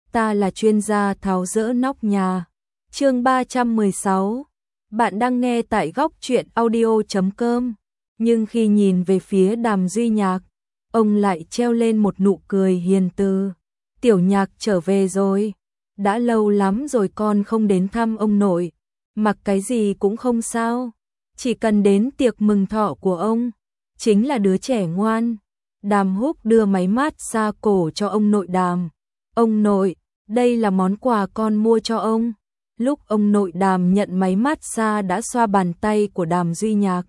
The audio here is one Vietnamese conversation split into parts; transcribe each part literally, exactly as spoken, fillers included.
ta là chuyên gia tháo dỡ nóc nhà. Chương ba trăm mười sáu. Bạn đang nghe tại góc truyện audio chấm com. Nhưng khi nhìn về phía Đàm Duy Nhạc, ông lại treo lên một nụ cười hiền từ. Tiểu Nhạc trở về rồi. Đã lâu lắm rồi con không đến thăm ông nội. Mặc cái gì cũng không sao. Chỉ cần đến tiệc mừng thọ của ông. Chính là đứa trẻ ngoan. Đàm Húc đưa máy mát xa cổ cho ông nội Đàm. Ông nội, đây là món quà con mua cho ông. Lúc ông nội Đàm nhận máy mát xa đã xoa bàn tay của Đàm Duy Nhạc.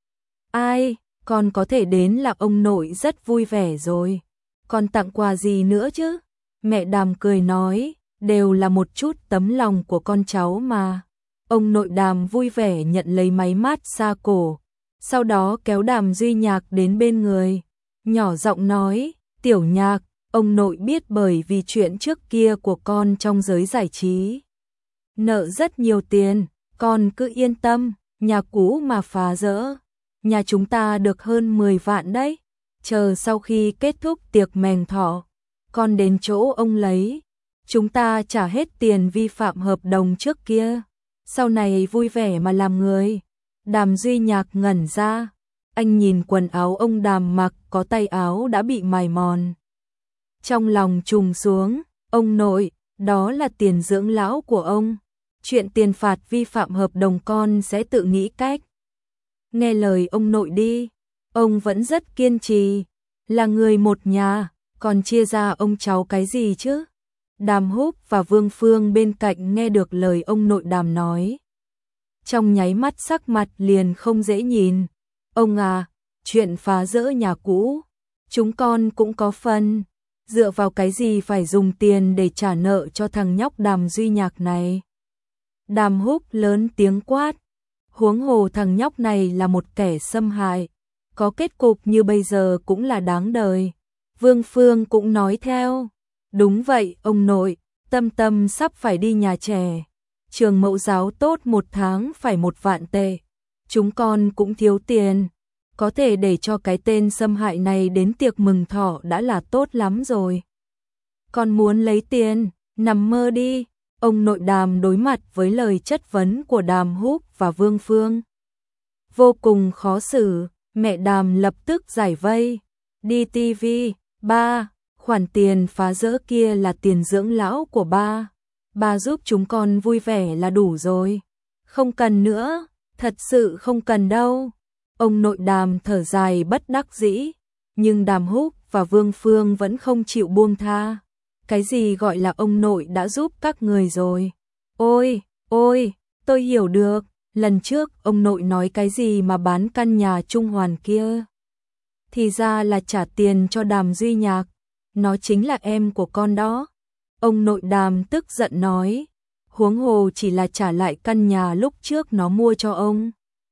Ai, con có thể đến là ông nội rất vui vẻ rồi. Con tặng quà gì nữa chứ? Mẹ Đàm cười nói, đều là một chút tấm lòng của con cháu mà. Ông nội Đàm vui vẻ nhận lấy máy mát xa cổ. Sau đó kéo Đàm Duy Nhạc đến bên người. Nhỏ giọng nói, Tiểu Nhạc, ông nội biết bởi vì chuyện trước kia của con trong giới giải trí. Nợ rất nhiều tiền, con cứ yên tâm, nhà cũ mà phá rỡ. Nhà chúng ta được hơn mười vạn đấy. Chờ sau khi kết thúc tiệc mừng thọ, con đến chỗ ông lấy. Chúng ta trả hết tiền vi phạm hợp đồng trước kia. Sau này vui vẻ mà làm người. Đàm Duy Nhạc ngẩn ra. Anh nhìn quần áo ông Đàm mặc có tay áo đã bị mài mòn. Trong lòng trùng xuống, ông nội, đó là tiền dưỡng lão của ông. Chuyện tiền phạt vi phạm hợp đồng con sẽ tự nghĩ cách. Nghe lời ông nội đi, ông vẫn rất kiên trì. Là người một nhà, còn chia ra ông cháu cái gì chứ? Đàm Húc và Vương Phương bên cạnh nghe được lời ông nội Đàm nói. Trong nháy mắt sắc mặt liền không dễ nhìn. Ông à, chuyện phá rỡ nhà cũ, chúng con cũng có phần. Dựa vào cái gì phải dùng tiền để trả nợ cho thằng nhóc Đàm Duy Nhạc này? Đàm Húc lớn tiếng quát. Huống hồ thằng nhóc này là một kẻ xâm hại. Có kết cục như bây giờ cũng là đáng đời. Vương Phương cũng nói theo. Đúng vậy ông nội, Tâm Tâm sắp phải đi nhà trẻ. Trường mẫu giáo tốt một tháng phải một vạn tệ. Chúng con cũng thiếu tiền. Có thể để cho cái tên xâm hại này đến tiệc mừng thọ đã là tốt lắm rồi. Con muốn lấy tiền, nằm mơ đi. Ông nội Đàm đối mặt với lời chất vấn của Đàm Húc và Vương Phương. Vô cùng khó xử, mẹ Đàm lập tức giải vây. Đi ti vi, ba, khoản tiền phá rỡ kia là tiền dưỡng lão của ba. Ba giúp chúng con vui vẻ là đủ rồi. Không cần nữa, thật sự không cần đâu. Ông nội Đàm thở dài bất đắc dĩ, nhưng Đàm Húc và Vương Phương vẫn không chịu buông tha. Cái gì gọi là ông nội đã giúp các người rồi? Ôi, ôi, tôi hiểu được, lần trước ông nội nói cái gì mà bán căn nhà Trung Hoàn kia. Thì ra là trả tiền cho Đàm Duy Nhạc, nó chính là em của con đó. Ông nội Đàm tức giận nói, huống hồ chỉ là trả lại căn nhà lúc trước nó mua cho ông.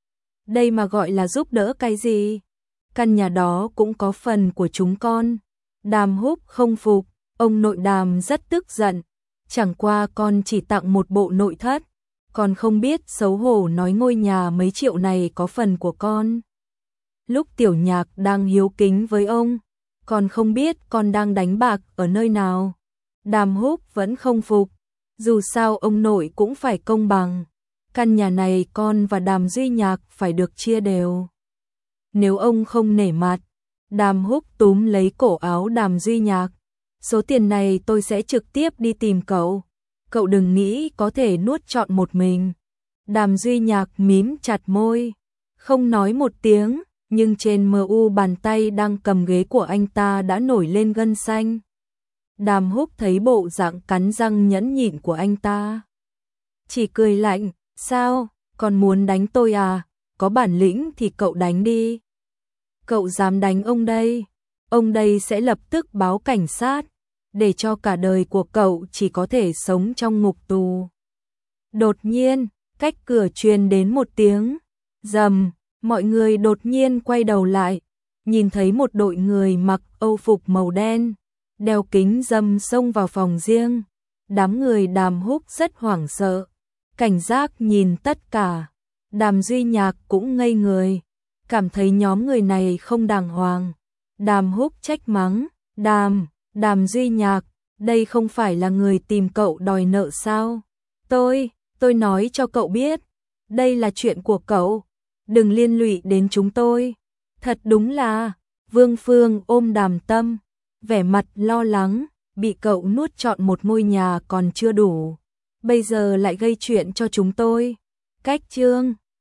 Đây mà gọi là giúp đỡ cái gì? Căn nhà đó cũng có phần của chúng con. Đàm Húc không phục, ông nội Đàm rất tức giận. Chẳng qua con chỉ tặng một bộ nội thất, còn không biết xấu hổ nói ngôi nhà mấy triệu này có phần của con. Lúc Tiểu Nhạc đang hiếu kính với ông, còn không biết con đang đánh bạc ở nơi nào. Đàm Húc vẫn không phục, dù sao ông nội cũng phải công bằng. Căn nhà này con và Đàm Duy Nhạc phải được chia đều. Nếu ông không nể mặt, Đàm Húc túm lấy cổ áo Đàm Duy Nhạc. Số tiền này tôi sẽ trực tiếp đi tìm cậu. Cậu đừng nghĩ có thể nuốt trọn một mình. Đàm Duy Nhạc mím chặt môi, không nói một tiếng, nhưng trên mờ u bàn tay đang cầm ghế của anh ta đã nổi lên gân xanh. Đàm Húc thấy bộ dạng cắn răng nhẫn nhịn của anh ta, chỉ cười lạnh. Sao, còn muốn đánh tôi à? Có bản lĩnh thì cậu đánh đi. Cậu dám đánh ông đây, ông đây sẽ lập tức báo cảnh sát, để cho cả đời của cậu chỉ có thể sống trong ngục tù. Đột nhiên, cách cửa truyền đến một tiếng rầm, mọi người đột nhiên quay đầu lại, nhìn thấy một đội người mặc âu phục màu đen, đeo kính râm xông vào phòng riêng. Đám người Đàm Húc rất hoảng sợ, cảnh giác nhìn tất cả. Đàm Duy Nhạc cũng ngây người, cảm thấy nhóm người này không đàng hoàng. Đàm Húc trách mắng, Đàm, Đàm Duy Nhạc, đây không phải là người tìm cậu đòi nợ sao? Tôi, tôi nói cho cậu biết, đây là chuyện của cậu, đừng liên lụy đến chúng tôi. Thật đúng là, Vương Phương ôm Đàm Tâm, vẻ mặt lo lắng, bị cậu nuốt trọn một ngôi nhà còn chưa đủ, bây giờ lại gây chuyện cho chúng tôi. Cách chương